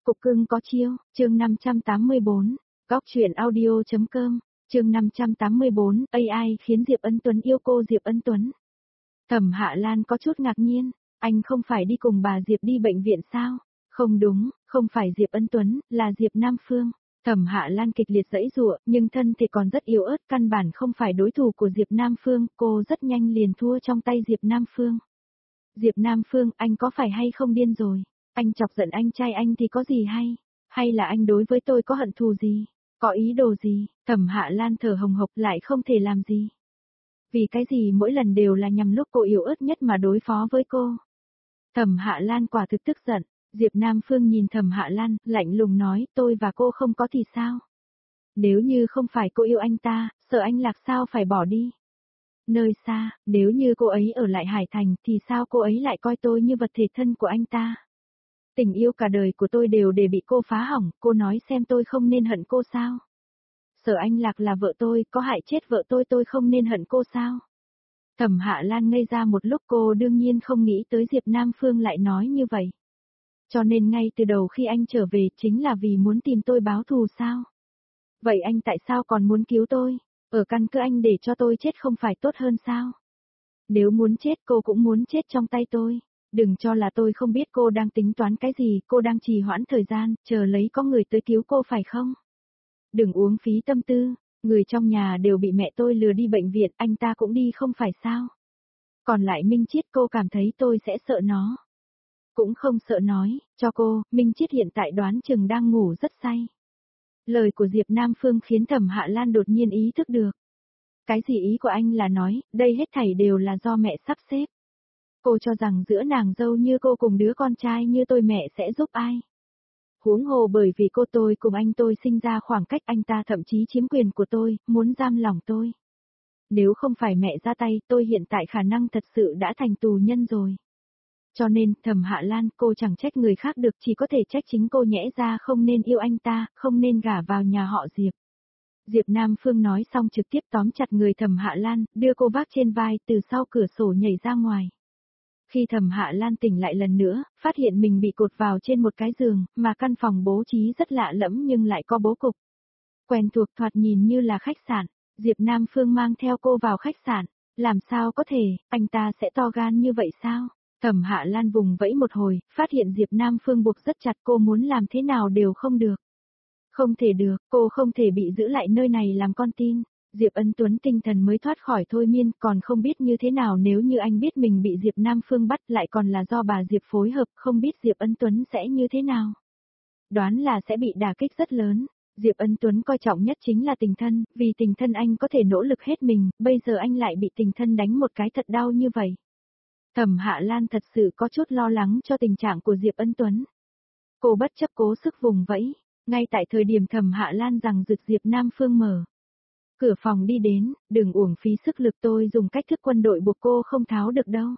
Cục cưng có chiêu, chương 584, góc truyện audio.com, chương 584, AI khiến Diệp Ân Tuấn yêu cô Diệp Ân Tuấn. Thẩm Hạ Lan có chút ngạc nhiên, anh không phải đi cùng bà Diệp đi bệnh viện sao? Không đúng, không phải Diệp Ân Tuấn, là Diệp Nam Phương. Thẩm Hạ Lan kịch liệt giãy giụa, nhưng thân thì còn rất yếu ớt, căn bản không phải đối thủ của Diệp Nam Phương, cô rất nhanh liền thua trong tay Diệp Nam Phương. Diệp Nam Phương, anh có phải hay không điên rồi? Anh chọc giận anh trai anh thì có gì hay? Hay là anh đối với tôi có hận thù gì? Có ý đồ gì? Thẩm Hạ Lan thở hồng hộc lại không thể làm gì. Vì cái gì mỗi lần đều là nhằm lúc cô yếu ớt nhất mà đối phó với cô? Thẩm Hạ Lan quả thực tức giận. Diệp Nam Phương nhìn Thẩm Hạ Lan, lạnh lùng nói, tôi và cô không có thì sao? Nếu như không phải cô yêu anh ta, sợ anh lạc sao phải bỏ đi? Nơi xa, nếu như cô ấy ở lại Hải Thành thì sao cô ấy lại coi tôi như vật thể thân của anh ta? Tình yêu cả đời của tôi đều để bị cô phá hỏng, cô nói xem tôi không nên hận cô sao? Sợ anh lạc là vợ tôi, có hại chết vợ tôi không nên hận cô sao? Thẩm Hạ Lan ngây ra một lúc, cô đương nhiên không nghĩ tới Diệp Nam Phương lại nói như vậy. Cho nên ngay từ đầu khi anh trở về chính là vì muốn tìm tôi báo thù sao? Vậy anh tại sao còn muốn cứu tôi? Ở căn cứ anh để cho tôi chết không phải tốt hơn sao? Nếu muốn chết cô cũng muốn chết trong tay tôi. Đừng cho là tôi không biết cô đang tính toán cái gì, cô đang trì hoãn thời gian, chờ lấy có người tới cứu cô phải không? Đừng uống phí tâm tư, người trong nhà đều bị mẹ tôi lừa đi bệnh viện, anh ta cũng đi không phải sao? Còn lại Minh Chiết, cô cảm thấy tôi sẽ sợ nó. Cũng không sợ nói, cho cô, Minh Chiết hiện tại đoán chừng đang ngủ rất say. Lời của Diệp Nam Phương khiến Thẩm Hạ Lan đột nhiên ý thức được. Cái gì ý của anh là nói, đây hết thảy đều là do mẹ sắp xếp. Cô cho rằng giữa nàng dâu như cô cùng đứa con trai như tôi mẹ sẽ giúp ai? Huống hồ bởi vì cô tôi cùng anh tôi sinh ra khoảng cách, anh ta thậm chí chiếm quyền của tôi, muốn giam lỏng tôi. Nếu không phải mẹ ra tay, tôi hiện tại khả năng thật sự đã thành tù nhân rồi. Cho nên, Thẩm Hạ Lan, cô chẳng trách người khác được, chỉ có thể trách chính cô nhẽ ra không nên yêu anh ta, không nên gả vào nhà họ Diệp. Diệp Nam Phương nói xong trực tiếp tóm chặt người Thẩm Hạ Lan, đưa cô vác trên vai, từ sau cửa sổ nhảy ra ngoài. Khi Thẩm Hạ Lan tỉnh lại lần nữa, phát hiện mình bị cột vào trên một cái giường, mà căn phòng bố trí rất lạ lẫm nhưng lại có bố cục. Quen thuộc, thoạt nhìn như là khách sạn. Diệp Nam Phương mang theo cô vào khách sạn. Làm sao có thể, anh ta sẽ to gan như vậy sao? Thẩm Hạ Lan vùng vẫy một hồi, phát hiện Diệp Nam Phương buộc rất chặt, cô muốn làm thế nào đều không được. Không thể được, cô không thể bị giữ lại nơi này làm con tin. Diệp Ân Tuấn tinh thần mới thoát khỏi thôi miên, còn không biết như thế nào nếu như anh biết mình bị Diệp Nam Phương bắt, lại còn là do bà Diệp phối hợp, không biết Diệp Ân Tuấn sẽ như thế nào. Đoán là sẽ bị đả kích rất lớn. Diệp Ân Tuấn coi trọng nhất chính là tình thân, vì tình thân anh có thể nỗ lực hết mình, bây giờ anh lại bị tình thân đánh một cái thật đau như vậy. Thẩm Hạ Lan thật sự có chút lo lắng cho tình trạng của Diệp Ân Tuấn. Cô bất chấp cố sức vùng vẫy, ngay tại thời điểm Thẩm Hạ Lan rằng rực Diệp Nam Phương mở cửa phòng đi đến, đừng uổng phí sức lực, tôi dùng cách thức quân đội buộc cô không tháo được đâu.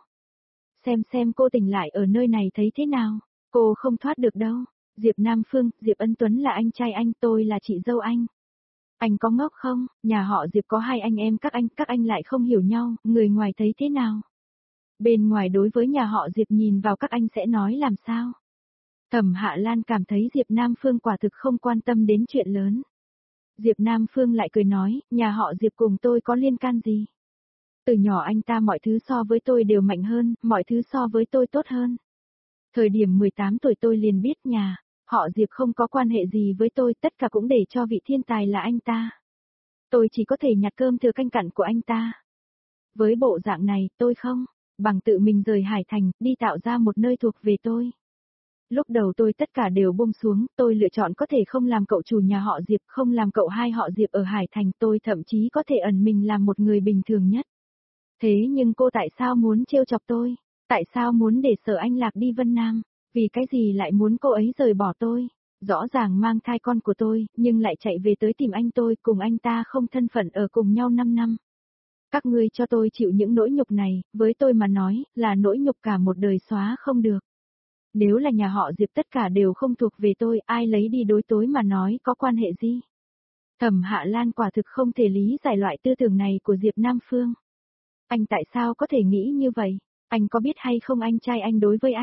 Xem cô tỉnh lại ở nơi này thấy thế nào, cô không thoát được đâu. Diệp Nam Phương, Diệp Ân Tuấn là anh trai anh, tôi là chị dâu anh. Anh có ngốc không, nhà họ Diệp có hai anh em các anh lại không hiểu nhau, người ngoài thấy thế nào? Bên ngoài đối với nhà họ Diệp nhìn vào các anh sẽ nói làm sao? Thẩm Hạ Lan cảm thấy Diệp Nam Phương quả thực không quan tâm đến chuyện lớn. Diệp Nam Phương lại cười nói, nhà họ Diệp cùng tôi có liên can gì? Từ nhỏ anh ta mọi thứ so với tôi đều mạnh hơn, mọi thứ so với tôi tốt hơn. Thời điểm 18 tuổi tôi liền biết nhà họ Diệp không có quan hệ gì với tôi, tất cả cũng để cho vị thiên tài là anh ta. Tôi chỉ có thể nhặt cơm thừa canh cặn của anh ta. Với bộ dạng này, tôi không bằng tự mình rời Hải Thành, đi tạo ra một nơi thuộc về tôi. Lúc đầu tôi tất cả đều buông xuống, tôi lựa chọn có thể không làm cậu chủ nhà họ Diệp, không làm cậu hai họ Diệp ở Hải Thành, tôi thậm chí có thể ẩn mình làm một người bình thường nhất. Thế nhưng cô tại sao muốn trêu chọc tôi? Tại sao muốn để Sở Anh Lạc đi Vân Nam? Vì cái gì lại muốn cô ấy rời bỏ tôi? Rõ ràng mang thai con của tôi, nhưng lại chạy về tới tìm anh tôi, cùng anh ta không thân phận ở cùng nhau 5 năm. Các ngươi cho tôi chịu những nỗi nhục này, với tôi mà nói, là nỗi nhục cả một đời xóa không được. Nếu là nhà họ Diệp tất cả đều không thuộc về tôi, ai lấy đi đối tối mà nói có quan hệ gì? Thẩm Hạ Lan quả thực không thể lý giải loại tư tưởng này của Diệp Nam Phương. Anh tại sao có thể nghĩ như vậy? Anh có biết hay không anh trai anh đối với anh,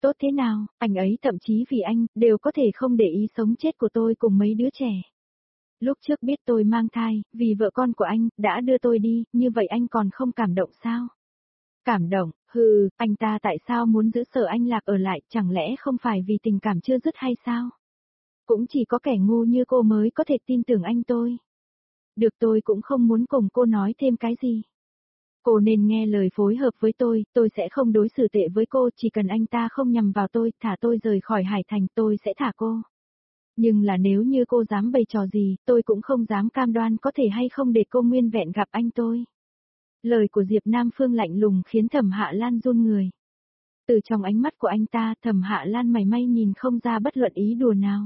Tốt thế nào, anh ấy thậm chí vì anh, đều có thể không để ý sống chết của tôi cùng mấy đứa trẻ. Lúc trước biết tôi mang thai, vì vợ con của anh, đã đưa tôi đi, như vậy anh còn không cảm động sao? Cảm động, anh ta tại sao muốn giữ Sở Anh Lạc ở lại, chẳng lẽ không phải vì tình cảm chưa dứt hay sao? Cũng chỉ có kẻ ngu như cô mới có thể tin tưởng anh tôi. Được, tôi cũng không muốn cùng cô nói thêm cái gì. Cô nên nghe lời phối hợp với tôi sẽ không đối xử tệ với cô, chỉ cần anh ta không nhằm vào tôi, thả tôi rời khỏi Hải Thành, tôi sẽ thả cô. Nhưng là nếu như cô dám bày trò gì, tôi cũng không dám cam đoan có thể hay không để cô nguyên vẹn gặp anh tôi. Lời của Diệp Nam Phương lạnh lùng khiến Thẩm Hạ Lan run người. Từ trong ánh mắt của anh ta, Thẩm Hạ Lan mày may nhìn không ra bất luận ý đùa nào.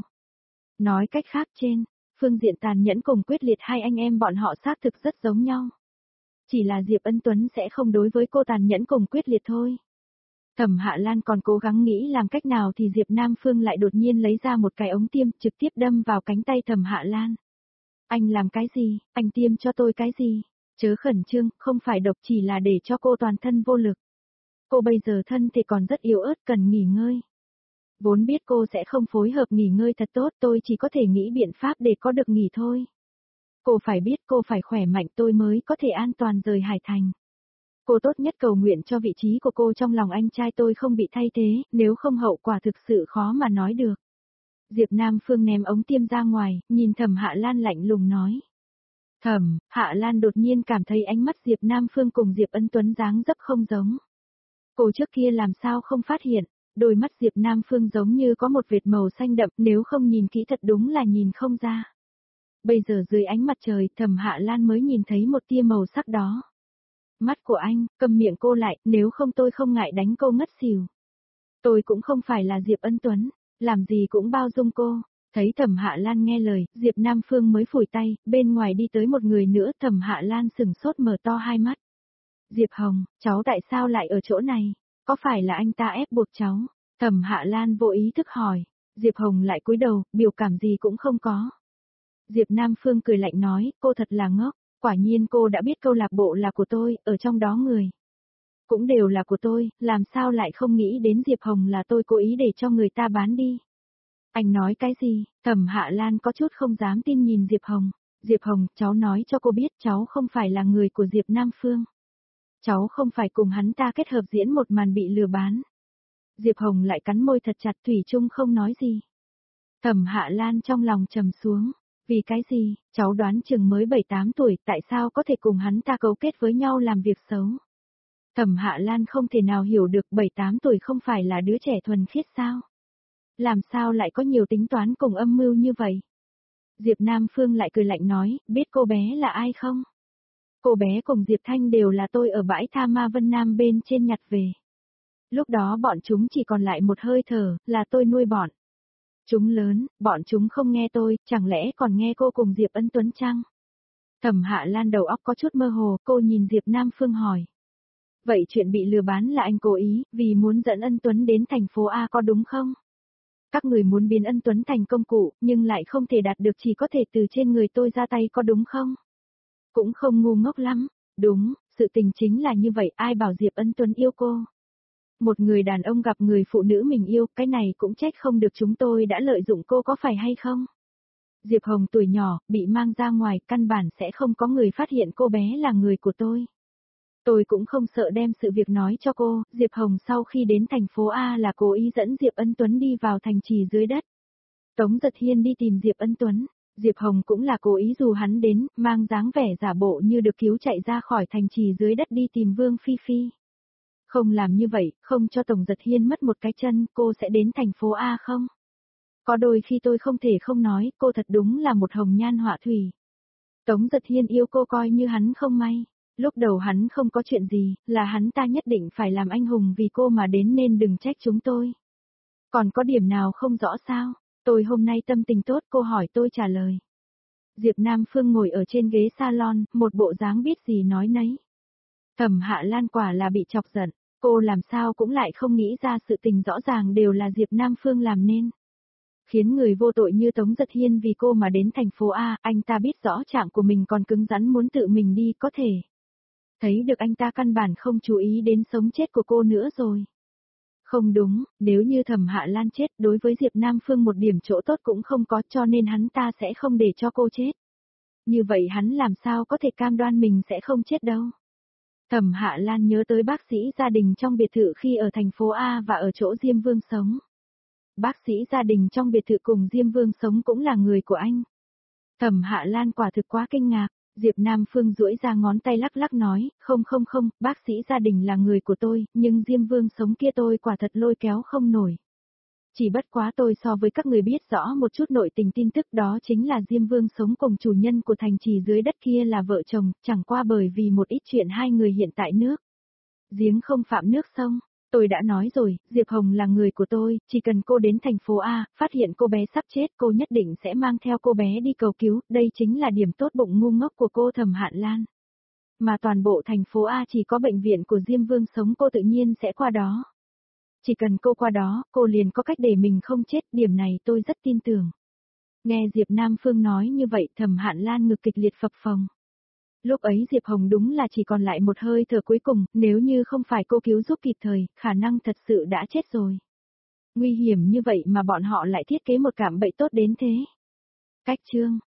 Nói cách khác trên, phương diện tàn nhẫn cùng quyết liệt hai anh em bọn họ xác thực rất giống nhau. Chỉ là Diệp Ân Tuấn sẽ không đối với cô tàn nhẫn cùng quyết liệt thôi. Thẩm Hạ Lan còn cố gắng nghĩ làm cách nào thì Diệp Nam Phương lại đột nhiên lấy ra một cái ống tiêm trực tiếp đâm vào cánh tay Thẩm Hạ Lan. Anh làm cái gì, anh tiêm cho tôi cái gì? Chớ khẩn trương, không phải độc, chỉ là để cho cô toàn thân vô lực. Cô bây giờ thân thể còn rất yếu ớt, cần nghỉ ngơi. Vốn biết cô sẽ không phối hợp nghỉ ngơi thật tốt, tôi chỉ có thể nghĩ biện pháp để có được nghỉ thôi. Cô phải biết cô phải khỏe mạnh tôi mới có thể an toàn rời Hải Thành. Cô tốt nhất cầu nguyện cho vị trí của cô trong lòng anh trai tôi không bị thay thế, nếu không hậu quả thực sự khó mà nói được. Diệp Nam Phương ném ống tiêm ra ngoài, nhìn Thẩm Hạ Lan lạnh lùng nói. Thẩm Hạ Lan đột nhiên cảm thấy ánh mắt Diệp Nam Phương cùng Diệp Ân Tuấn dáng dấp không giống. Cô trước kia làm sao không phát hiện, đôi mắt Diệp Nam Phương giống như có một vệt màu xanh đậm, nếu không nhìn kỹ thật đúng là nhìn không ra. Bây giờ dưới ánh mặt trời, Thẩm Hạ Lan mới nhìn thấy một tia màu sắc đó. Mắt của anh, cầm miệng cô lại, nếu không tôi không ngại đánh cô ngất xỉu. Tôi cũng không phải là Diệp Ân Tuấn, làm gì cũng bao dung cô. Thấy Thẩm Hạ Lan nghe lời, Diệp Nam Phương mới phủi tay, bên ngoài đi tới một người nữa, Thẩm Hạ Lan sừng sốt mở to hai mắt. Diệp Hồng, cháu tại sao lại ở chỗ này? Có phải là anh ta ép buộc cháu? Thẩm Hạ Lan vô ý thức hỏi. Diệp Hồng lại cúi đầu, biểu cảm gì cũng không có. Diệp Nam Phương cười lạnh nói, cô thật là ngốc, quả nhiên cô đã biết câu lạc bộ là của tôi, ở trong đó người cũng đều là của tôi, làm sao lại không nghĩ đến Diệp Hồng là tôi cố ý để cho người ta bán đi. Anh nói cái gì? Thẩm Hạ Lan có chút không dám tin nhìn Diệp Hồng. Diệp Hồng, cháu nói cho cô biết cháu không phải là người của Diệp Nam Phương. Cháu không phải cùng hắn ta kết hợp diễn một màn bị lừa bán. Diệp Hồng lại cắn môi thật chặt, thủy chung không nói gì. Thẩm Hạ Lan trong lòng trầm xuống. Vì cái gì, cháu đoán chừng mới 7-8 tuổi, tại sao có thể cùng hắn ta cấu kết với nhau làm việc xấu? Thẩm Hạ Lan không thể nào hiểu được 7-8 tuổi không phải là đứa trẻ thuần khiết sao? Làm sao lại có nhiều tính toán cùng âm mưu như vậy? Diệp Nam Phương lại cười lạnh nói, biết cô bé là ai không? Cô bé cùng Diệp Thanh đều là tôi ở bãi tha ma Vân Nam bên trên nhặt về. Lúc đó bọn chúng chỉ còn lại một hơi thở, là tôi nuôi bọn. Chúng lớn, bọn chúng không nghe tôi, chẳng lẽ còn nghe cô cùng Diệp Ân Tuấn chăng? Thẩm Hạ Lan đầu óc có chút mơ hồ, cô nhìn Diệp Nam Phương hỏi. Vậy chuyện bị lừa bán là anh cố ý, vì muốn dẫn Ân Tuấn đến thành phố A có đúng không? Các người muốn biến Ân Tuấn thành công cụ, nhưng lại không thể đạt được, chỉ có thể từ trên người tôi ra tay có đúng không? Cũng không ngu ngốc lắm. Đúng, sự tình chính là như vậy, ai bảo Diệp Ân Tuấn yêu cô. Một người đàn ông gặp người phụ nữ mình yêu, cái này cũng trách không được chúng tôi đã lợi dụng cô có phải hay không? Diệp Hồng tuổi nhỏ, bị mang ra ngoài, căn bản sẽ không có người phát hiện cô bé là người của tôi. Tôi cũng không sợ đem sự việc nói cho cô, Diệp Hồng sau khi đến thành phố A là cố ý dẫn Diệp Ân Tuấn đi vào thành trì dưới đất. Tống Giật Hiên đi tìm Diệp Ân Tuấn, Diệp Hồng cũng là cố ý dù hắn đến, mang dáng vẻ giả bộ như được cứu chạy ra khỏi thành trì dưới đất đi tìm Vương Phi Phi. Không làm như vậy, không cho Tống Giật Hiên mất một cái chân, cô sẽ đến thành phố A không? Có đôi khi tôi không thể không nói, cô thật đúng là một hồng nhan họa thủy. Tống Giật Hiên yêu cô coi như hắn không may. Lúc đầu hắn không có chuyện gì, là hắn ta nhất định phải làm anh hùng vì cô mà đến nên đừng trách chúng tôi. Còn có điểm nào không rõ sao? Tôi hôm nay tâm tình tốt, cô hỏi tôi trả lời. Diệp Nam Phương ngồi ở trên ghế salon, một bộ dáng biết gì nói nấy. Thẩm Hạ Lan quả là bị chọc giận, cô làm sao cũng lại không nghĩ ra sự tình rõ ràng đều là Diệp Nam Phương làm nên. Khiến người vô tội như Tống Giật Hiên vì cô mà đến thành phố A, anh ta biết rõ trạng của mình còn cứng rắn muốn tự mình đi có thể. Thấy được anh ta căn bản không chú ý đến sống chết của cô nữa rồi. Không đúng, nếu như Thẩm Hạ Lan chết đối với Diệp Nam Phương một điểm chỗ tốt cũng không có cho nên hắn ta sẽ không để cho cô chết. Như vậy hắn làm sao có thể cam đoan mình sẽ không chết đâu. Thẩm Hạ Lan nhớ tới bác sĩ gia đình trong biệt thự khi ở thành phố A và ở chỗ Diêm Vương sống. Bác sĩ gia đình trong biệt thự cùng Diêm Vương sống cũng là người của anh. Thẩm Hạ Lan quả thực quá kinh ngạc, Diệp Nam Phương duỗi ra ngón tay lắc lắc nói, không, bác sĩ gia đình là người của tôi, nhưng Diêm Vương sống kia tôi quả thật lôi kéo không nổi. Chỉ bất quá tôi so với các người biết rõ một chút nội tình tin tức đó chính là Diêm Vương sống cùng chủ nhân của thành trì dưới đất kia là vợ chồng, chẳng qua bởi vì một ít chuyện hai người hiện tại nước. Giếng không phạm nước sông. Tôi đã nói rồi, Diệp Hồng là người của tôi, chỉ cần cô đến thành phố A, phát hiện cô bé sắp chết cô nhất định sẽ mang theo cô bé đi cầu cứu, đây chính là điểm tốt bụng ngu ngốc của cô Thẩm Hạn Lan. Mà toàn bộ thành phố A chỉ có bệnh viện của Diêm Vương sống cô tự nhiên sẽ qua đó. Chỉ cần cô qua đó, cô liền có cách để mình không chết, điểm này tôi rất tin tưởng. Nghe Diệp Nam Phương nói như vậy Thẩm Hạn Lan ngực kịch liệt phập phồng. Lúc ấy Diệp Hồng đúng là chỉ còn lại một hơi thở cuối cùng, nếu như không phải cô cứu giúp kịp thời, khả năng thật sự đã chết rồi. Nguy hiểm như vậy mà bọn họ lại thiết kế một cạm bẫy tốt đến thế. Cách chương